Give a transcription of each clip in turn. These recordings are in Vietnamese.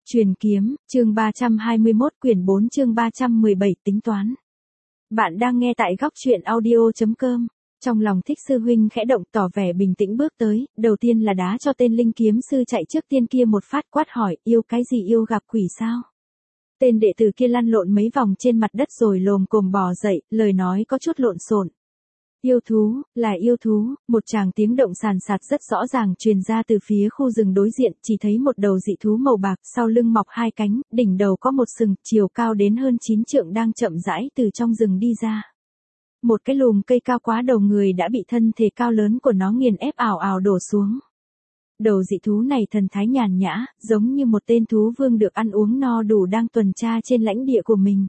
Truyền kiếm, chương 321 quyển 4 chương 317 tính toán. Bạn đang nghe tại góc truyện audio.com. Trong lòng Thích sư huynh khẽ động tỏ vẻ bình tĩnh bước tới, đầu tiên là đá cho tên linh kiếm sư chạy trước tiên kia một phát quát hỏi, yêu cái gì yêu gặp quỷ sao? Tên đệ tử kia lăn lộn mấy vòng trên mặt đất rồi lồm cồm bò dậy, lời nói có chút lộn xộn. Yêu thú, là yêu thú, một tràng tiếng động sàn sạt rất rõ ràng truyền ra từ phía khu rừng đối diện, chỉ thấy một đầu dị thú màu bạc, sau lưng mọc hai cánh, đỉnh đầu có một sừng, chiều cao đến hơn 9 trượng đang chậm rãi từ trong rừng đi ra. Một cái lùm cây cao quá đầu người đã bị thân thể cao lớn của nó nghiền ép ào ào đổ xuống. Đầu dị thú này thần thái nhàn nhã, giống như một tên thú vương được ăn uống no đủ đang tuần tra trên lãnh địa của mình.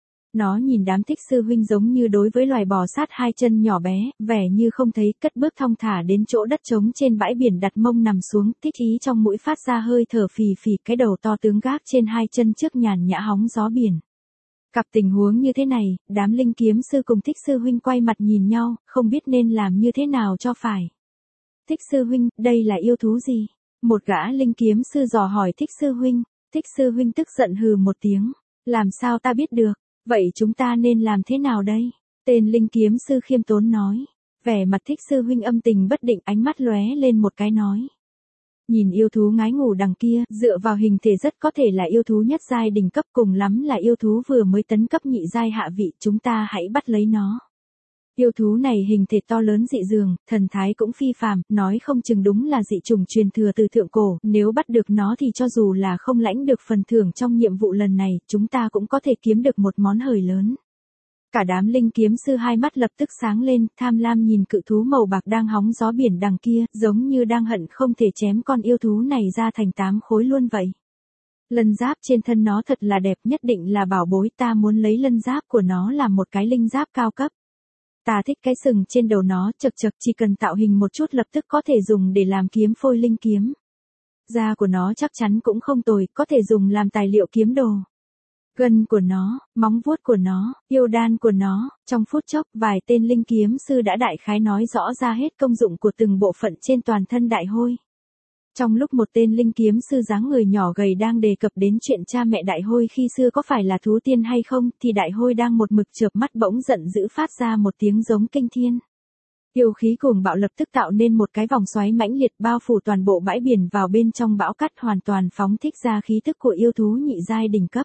Nó nhìn đám Thích sư huynh giống như đối với loài bò sát hai chân nhỏ bé, vẻ như không thấy, cất bước thong thả đến chỗ đất trống trên bãi biển đặt mông nằm xuống, thích ý trong mũi phát ra hơi thở phì phì, cái đầu to tướng gác trên hai chân trước nhàn nhã hóng gió biển. Gặp tình huống như thế này, đám linh kiếm sư cùng Thích sư huynh quay mặt nhìn nhau, không biết nên làm như thế nào cho phải. Thích sư huynh, đây là yêu thú gì? Một gã linh kiếm sư dò hỏi Thích sư huynh. Thích sư huynh tức giận hừ một tiếng. Làm sao ta biết được? Vậy chúng ta nên làm thế nào đây? Tên linh kiếm sư khiêm tốn nói. Vẻ mặt Thích sư huynh âm tình bất định, ánh mắt lóe lên một cái nói. Nhìn yêu thú ngái ngủ đằng kia, dựa vào hình thể rất có thể là yêu thú nhất giai đỉnh cấp, cùng lắm là yêu thú vừa mới tấn cấp nhị giai hạ vị, chúng ta hãy bắt lấy nó. Yêu thú này hình thể to lớn dị dường, thần thái cũng phi phàm, nói không chừng đúng là dị chủng truyền thừa từ thượng cổ, nếu bắt được nó thì cho dù là không lãnh được phần thưởng trong nhiệm vụ lần này, chúng ta cũng có thể kiếm được một món hời lớn. Cả đám linh kiếm sư hai mắt lập tức sáng lên, tham lam nhìn cự thú màu bạc đang hóng gió biển đằng kia, giống như đang hận không thể chém con yêu thú này ra thành 8 khối luôn vậy. Lân giáp trên thân nó thật là đẹp, nhất định là bảo bối, ta muốn lấy lân giáp của nó làm một cái linh giáp cao cấp. Ta thích cái sừng trên đầu nó, chật chật, chỉ cần tạo hình một chút lập tức có thể dùng để làm kiếm phôi linh kiếm. Da của nó chắc chắn cũng không tồi, có thể dùng làm tài liệu kiếm đồ. Gân của nó, móng vuốt của nó, yêu đan của nó, trong phút chốc vài tên linh kiếm sư đã đại khái nói rõ ra hết công dụng của từng bộ phận trên toàn thân đại hôi. Trong lúc một tên linh kiếm sư dáng người nhỏ gầy đang đề cập đến chuyện cha mẹ đại hôi khi xưa có phải là thú tiên hay không, thì đại hôi đang một mực chợp mắt bỗng giận dữ phát ra một tiếng giống kinh thiên. Yêu khí cuồng bạo lập tức tạo nên một cái vòng xoáy mãnh liệt bao phủ toàn bộ bãi biển, vào bên trong bão cát hoàn toàn phóng thích ra khí tức của yêu thú nhị giai đỉnh cấp.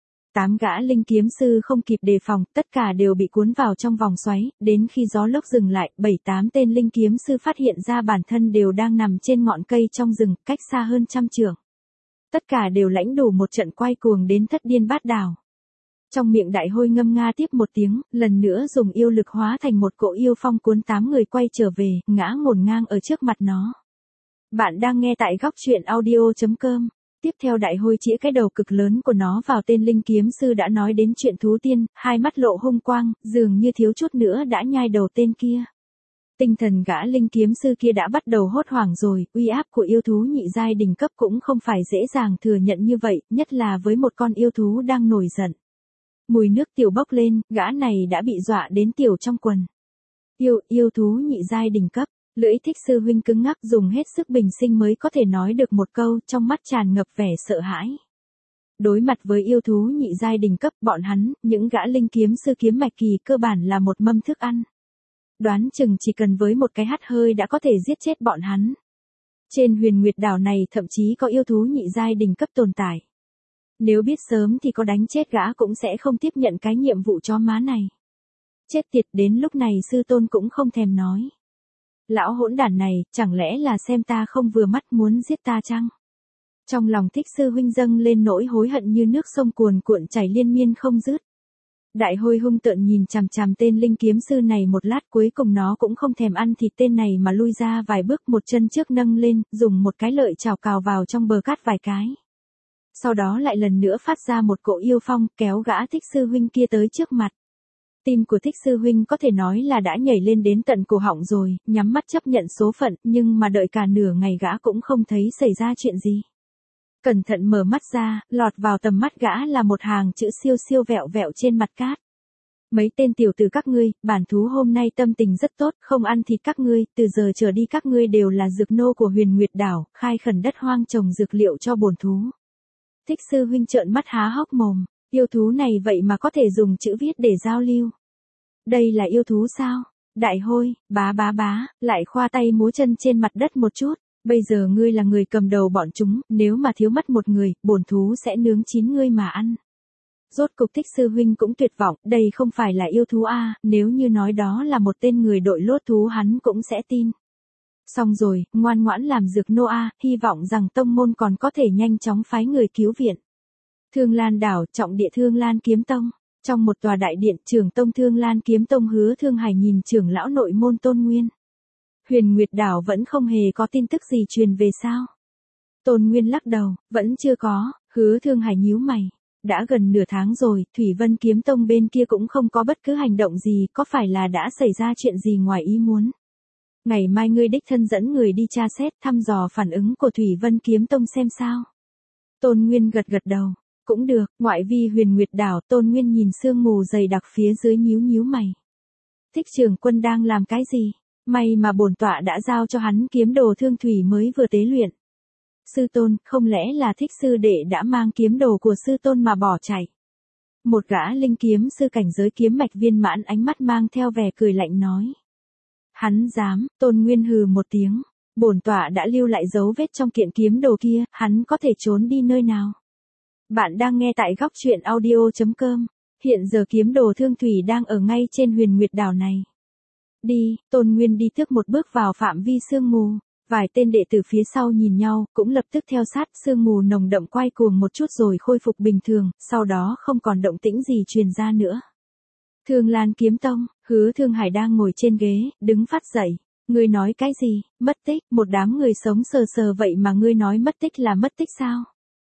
8 gã linh kiếm sư không kịp đề phòng, tất cả đều bị cuốn vào trong vòng xoáy, đến khi gió lốc dừng lại, 7-8 tên linh kiếm sư phát hiện ra bản thân đều đang nằm trên ngọn cây trong rừng, cách xa hơn 100 trượng. Tất cả đều lãnh đủ một trận quay cuồng đến thất điên bát đảo. Trong miệng đại hôi ngâm nga tiếp một tiếng, lần nữa dùng yêu lực hóa thành một cỗ yêu phong cuốn 8 người quay trở về, ngã ngổn ngang ở trước mặt nó. Bạn đang nghe tại góc truyện audio.com. Tiếp theo đại hôi chĩa cái đầu cực lớn của nó vào tên linh kiếm sư đã nói đến chuyện thú tiên, hai mắt lộ hung quang, dường như thiếu chút nữa đã nhai đầu tên kia. Tinh thần gã linh kiếm sư kia đã bắt đầu hốt hoảng rồi, uy áp của yêu thú nhị giai đỉnh cấp cũng không phải dễ dàng thừa nhận như vậy, nhất là với một con yêu thú đang nổi giận. Mùi nước tiểu bốc lên, gã này đã bị dọa đến tiểu trong quần. Yêu thú nhị giai đỉnh cấp. Lưỡi Thích sư huynh cứng ngắc, dùng hết sức bình sinh mới có thể nói được một câu, trong mắt tràn ngập vẻ sợ hãi. Đối mặt với yêu thú nhị giai đỉnh cấp, bọn hắn, những gã linh kiếm sư kiếm mạch kỳ cơ bản là một mâm thức ăn. Đoán chừng chỉ cần với một cái hắt hơi đã có thể giết chết bọn hắn. Trên Huyền Nguyệt đảo này thậm chí có yêu thú nhị giai đỉnh cấp tồn tại. Nếu biết sớm thì có đánh chết gã cũng sẽ không tiếp nhận cái nhiệm vụ chó má này. Chết tiệt, đến lúc này sư tôn cũng không thèm nói. Lão hỗn đản này, chẳng lẽ là xem ta không vừa mắt muốn giết ta chăng? Trong lòng Thích sư huynh dâng lên nỗi hối hận như nước sông cuồn cuộn chảy liên miên không dứt. Đại hôi hung tợn nhìn chằm chằm tên linh kiếm sư này một lát, cuối cùng nó cũng không thèm ăn thịt tên này mà lui ra vài bước, một chân trước nâng lên, dùng một cái lợi chảo cào vào trong bờ cát vài cái. Sau đó lại lần nữa phát ra một cỗ yêu phong, kéo gã Thích sư huynh kia tới trước mặt. Tim của Thích sư huynh có thể nói là đã nhảy lên đến tận cổ họng rồi, nhắm mắt chấp nhận số phận, nhưng mà đợi cả nửa ngày gã cũng không thấy xảy ra chuyện gì. Cẩn thận mở mắt ra, lọt vào tầm mắt gã là một hàng chữ siêu siêu vẹo vẹo trên mặt cát. Mấy tên tiểu tử các ngươi, bản thú hôm nay tâm tình rất tốt, không ăn thịt các ngươi, từ giờ trở đi các ngươi đều là dược nô của Huyền Nguyệt đảo, khai khẩn đất hoang trồng dược liệu cho bổn thú. Thích sư huynh trợn mắt há hốc mồm, yêu thú này vậy mà có thể dùng chữ viết để giao lưu. Đây là yêu thú sao? Đại hôi, bá bá bá, lại khoa tay múa chân trên mặt đất một chút. Bây giờ ngươi là người cầm đầu bọn chúng, nếu mà thiếu mất một người, bổn thú sẽ nướng chín ngươi mà ăn. Rốt cục Thích sư huynh cũng tuyệt vọng, đây không phải là yêu thú a, nếu như nói đó là một tên người đội lốt thú hắn cũng sẽ tin. Xong rồi, ngoan ngoãn làm dược nô a, hy vọng rằng tông môn còn có thể nhanh chóng phái người cứu viện. Thương Lan đảo, trọng địa Thương Lan kiếm tông. Trong một tòa đại điện, trưởng tông Thương Lan kiếm tông Hứa Thương Hải nhìn trưởng lão nội môn Tôn Nguyên. Huyền Nguyệt đảo vẫn không hề có tin tức gì truyền về sao? Tôn Nguyên lắc đầu, vẫn chưa có. Hứa Thương Hải nhíu mày. Đã gần nửa tháng rồi, Thủy Vân kiếm tông bên kia cũng không có bất cứ hành động gì, có phải là đã xảy ra chuyện gì ngoài ý muốn? Ngày mai ngươi đích thân dẫn người đi tra xét thăm dò phản ứng của Thủy Vân kiếm tông xem sao? Tôn Nguyên gật gật đầu. Cũng được, ngoại vi Huyền Nguyệt đảo, Tôn Nguyên nhìn sương mù dày đặc phía dưới nhíu nhíu mày. Thích trưởng quân đang làm cái gì? May mà bổn tọa đã giao cho hắn kiếm đồ thương thủy mới vừa tế luyện. Sư tôn, không lẽ là Thích sư đệ đã mang kiếm đồ của sư tôn mà bỏ chạy? Một gã linh kiếm sư cảnh giới kiếm mạch viên mãn ánh mắt mang theo vẻ cười lạnh nói. Hắn dám, Tôn Nguyên hừ một tiếng. Bổn tọa đã lưu lại dấu vết trong kiện kiếm đồ kia, hắn có thể trốn đi nơi nào? Bạn đang nghe tại góc truyện audio.com. Hiện giờ kiếm đồ thương thủy đang ở ngay trên Huyền Nguyệt đảo này. Đi, Tôn Nguyên đi trước một bước vào phạm vi sương mù. Vài tên đệ tử phía sau nhìn nhau, cũng lập tức theo sát, sương mù nồng đậm quay cuồng một chút rồi khôi phục bình thường, sau đó không còn động tĩnh gì truyền ra nữa. Thương Lan kiếm tông, Hứa Thương Hải đang ngồi trên ghế, đứng phát dậy. Ngươi nói cái gì? Mất tích? Một đám người sống sờ sờ vậy mà ngươi nói mất tích là mất tích sao?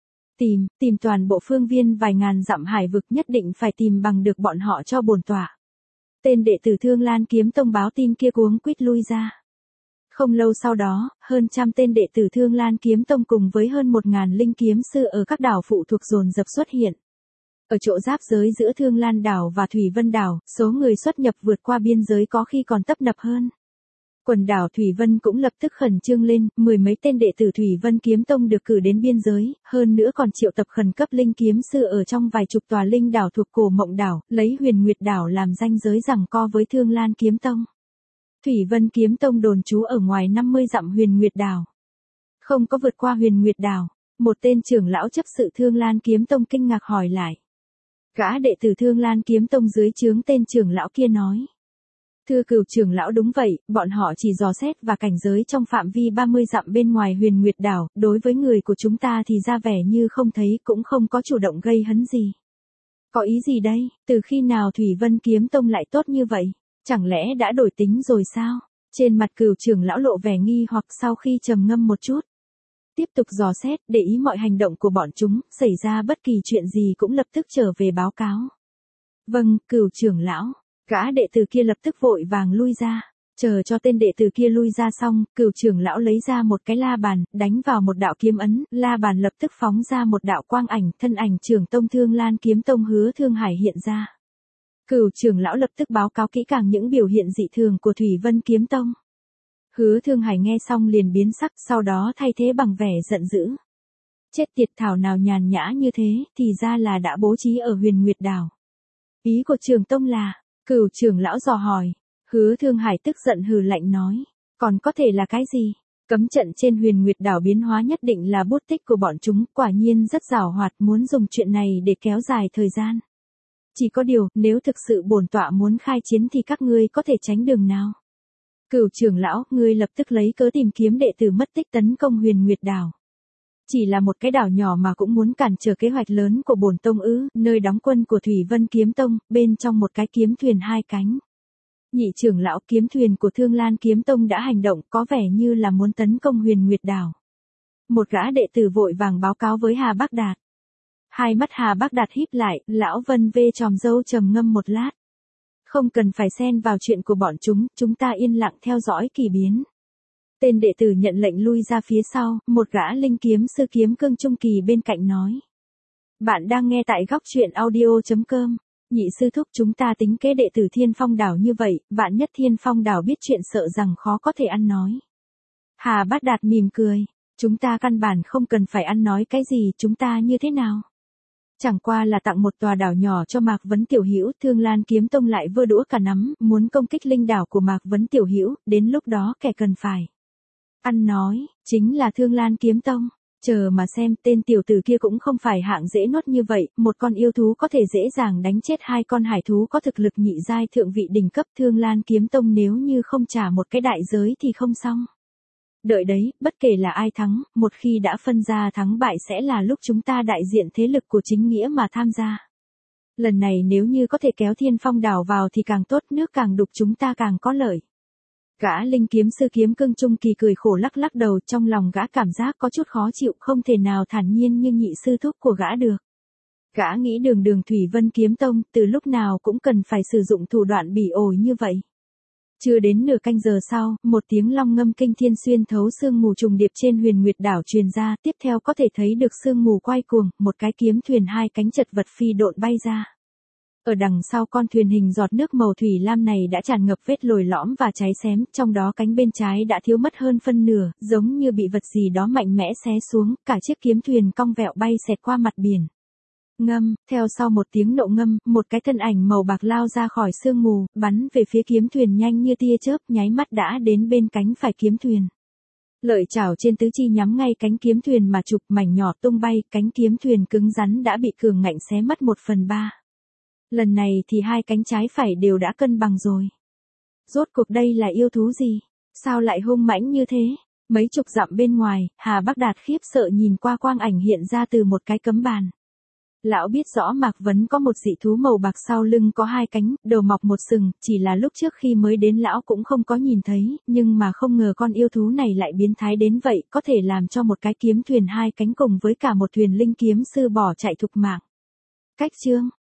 Tìm toàn bộ phương viên vài ngàn dặm hải vực, nhất định phải tìm bằng được bọn họ cho bổn tọa. Tên đệ tử Thương Lan kiếm tông báo tin kia cuống quýt lui ra. Không lâu sau đó, hơn trăm tên đệ tử Thương Lan kiếm tông cùng với hơn 1000 linh kiếm sư ở các đảo phụ thuộc dồn dập xuất hiện. Ở chỗ giáp giới giữa Thương Lan đảo và Thủy Vân đảo, số người xuất nhập vượt qua biên giới có khi còn tấp nập hơn. Quần đảo Thủy Vân cũng lập tức khẩn trương lên, mười mấy tên đệ tử Thủy Vân kiếm tông được cử đến biên giới, hơn nữa còn triệu tập khẩn cấp linh kiếm sư ở trong vài chục tòa linh đảo thuộc Cổ Mộng đảo, lấy Huyền Nguyệt đảo làm ranh giới giằng co với Thương Lan kiếm tông. Thủy Vân kiếm tông đồn trú ở ngoài 50 dặm Huyền Nguyệt đảo. Không có vượt qua Huyền Nguyệt đảo, một tên trưởng lão chấp sự Thương Lan kiếm tông kinh ngạc hỏi lại. Gã đệ tử Thương Lan kiếm tông dưới trướng tên trưởng lão kia nói. Thưa cửu trưởng lão, đúng vậy, bọn họ chỉ dò xét và cảnh giới trong phạm vi 30 dặm bên ngoài Huyền Nguyệt đảo, đối với người của chúng ta thì ra vẻ như không thấy, cũng không có chủ động gây hấn gì. Có ý gì đây? Từ khi nào Thủy Vân kiếm tông lại tốt như vậy? Chẳng lẽ đã đổi tính rồi sao? Trên mặt cửu trưởng lão lộ vẻ nghi hoặc, sau khi trầm ngâm một chút. Tiếp tục dò xét, để ý mọi hành động của bọn chúng, xảy ra bất kỳ chuyện gì cũng lập tức trở về báo cáo. Vâng, cửu trưởng lão. Gã đệ tử kia lập tức vội vàng lui ra. Chờ cho tên đệ tử kia lui ra xong, cửu trưởng lão lấy ra một cái la bàn, đánh vào một đạo kiếm ấn, la bàn lập tức phóng ra một đạo quang ảnh, thân ảnh trưởng tông Thương Lan kiếm tông Hứa Thương Hải hiện ra. Cửu trưởng lão lập tức báo cáo kỹ càng những biểu hiện dị thường của Thủy Vân kiếm tông. Hứa Thương Hải nghe xong liền biến sắc, sau đó thay thế bằng vẻ giận dữ. Chết tiệt, thảo nào nhàn nhã như thế, thì ra là đã bố trí ở Huyền Nguyệt đảo. Ý của trưởng tông là, cửu trưởng lão dò hỏi. Hứa Thương Hải tức giận hừ lạnh nói. Còn có thể là cái gì? Cấm trận trên Huyền Nguyệt đảo biến hóa nhất định là bút tích của bọn chúng, quả nhiên rất giàu hoạt, muốn dùng chuyện này để kéo dài thời gian. Chỉ có điều, nếu thực sự bổn tọa muốn khai chiến thì các ngươi có thể tránh đường nào? Cửu trưởng lão, ngươi lập tức lấy cớ tìm kiếm đệ tử mất tích tấn công Huyền Nguyệt đảo. Chỉ là một cái đảo nhỏ mà cũng muốn cản trở kế hoạch lớn của bổn tông ư? Nơi đóng quân của Thủy Vân kiếm tông, bên trong một cái kiếm thuyền hai cánh. Nhị trưởng lão, kiếm thuyền của Thương Lan kiếm tông đã hành động, có vẻ như là muốn tấn công Huyền Nguyệt đảo. Một gã đệ tử vội vàng báo cáo với Hà Bác Đạt. Hai mắt Hà Bác Đạt híp lại, lão vân vê chòm râu trầm ngâm một lát. Không cần phải xen vào chuyện của bọn chúng ta yên lặng theo dõi kỳ biến. Tên đệ tử nhận lệnh lui ra phía sau, một gã linh kiếm sư kiếm cương trung kỳ bên cạnh nói. Bạn đang nghe tại góc truyện audio.com. Nhị sư thúc, chúng ta tính kế đệ tử Thiên Phong đảo như vậy, vạn nhất Thiên Phong đảo biết chuyện sợ rằng khó có thể ăn nói. Hà Bát Đạt mỉm cười. Chúng ta căn bản không cần phải ăn nói cái gì, chúng ta như thế nào? Chẳng qua là tặng một tòa đảo nhỏ cho Mạc Vấn Tiểu Hữu, Thương Lan Kiếm Tông lại vơ đũa cả nắm, muốn công kích linh đảo của Mạc Vấn Tiểu Hữu, đến lúc đó kẻ cần phải ăn nói, chính là Thương Lan Kiếm Tông. Chờ mà xem, tên tiểu tử kia cũng không phải hạng dễ nuốt như vậy, một con yêu thú có thể dễ dàng đánh chết hai con hải thú có thực lực nhị giai thượng vị đỉnh cấp. Thương Lan Kiếm Tông nếu như không trả một cái đại giới thì không xong. Đợi đấy, bất kể là ai thắng, một khi đã phân ra thắng bại sẽ là lúc chúng ta đại diện thế lực của chính nghĩa mà tham gia. Lần này nếu như có thể kéo Thiên Phong đảo vào thì càng tốt, nước càng đục chúng ta càng có lợi. Gã linh kiếm sư Kiếm Cương Trung Kỳ cười khổ lắc lắc đầu, trong lòng gã cảm giác có chút khó chịu, không thể nào thản nhiên như nhị sư thúc của gã được. Gã nghĩ Đường Thủy Vân Kiếm Tông từ lúc nào cũng cần phải sử dụng thủ đoạn bỉ ổi như vậy. Chưa đến nửa canh giờ sau, một tiếng long ngâm kinh thiên xuyên thấu sương mù trùng điệp trên Huyền Nguyệt đảo truyền ra, tiếp theo có thể thấy được sương mù quay cuồng, một cái kiếm thuyền hai cánh chật vật phi độn bay ra. Ở đằng sau con thuyền hình giọt nước màu thủy lam này đã tràn ngập vết lồi lõm và cháy xém, trong đó cánh bên trái đã thiếu mất hơn phân nửa, giống như bị vật gì đó mạnh mẽ xé xuống, cả chiếc kiếm thuyền cong vẹo bay xẹt qua mặt biển. Ngâm, theo sau một tiếng nộ ngâm, một cái thân ảnh màu bạc lao ra khỏi sương mù, bắn về phía kiếm thuyền nhanh như tia chớp, nháy mắt đã đến bên cánh phải kiếm thuyền. Lợi chảo trên tứ chi nhắm ngay cánh kiếm thuyền mà chụp, mảnh nhỏ tung bay, cánh kiếm thuyền cứng rắn đã bị cường ngạnh xé mất 1/3. Lần này thì hai cánh trái phải đều đã cân bằng rồi. Rốt cuộc đây là yêu thú gì? Sao lại hung mãnh như thế? Mấy chục dặm bên ngoài, Hà Bắc Đạt khiếp sợ nhìn qua quang ảnh hiện ra từ một cái cấm bàn. Lão biết rõ Mạc Vấn có một dị thú màu bạc sau lưng có hai cánh, đầu mọc một sừng, chỉ là lúc trước khi mới đến lão cũng không có nhìn thấy, nhưng mà không ngờ con yêu thú này lại biến thái đến vậy, có thể làm cho một cái kiếm thuyền hai cánh cùng với cả một thuyền linh kiếm sư bỏ chạy thục mạng. Cách chương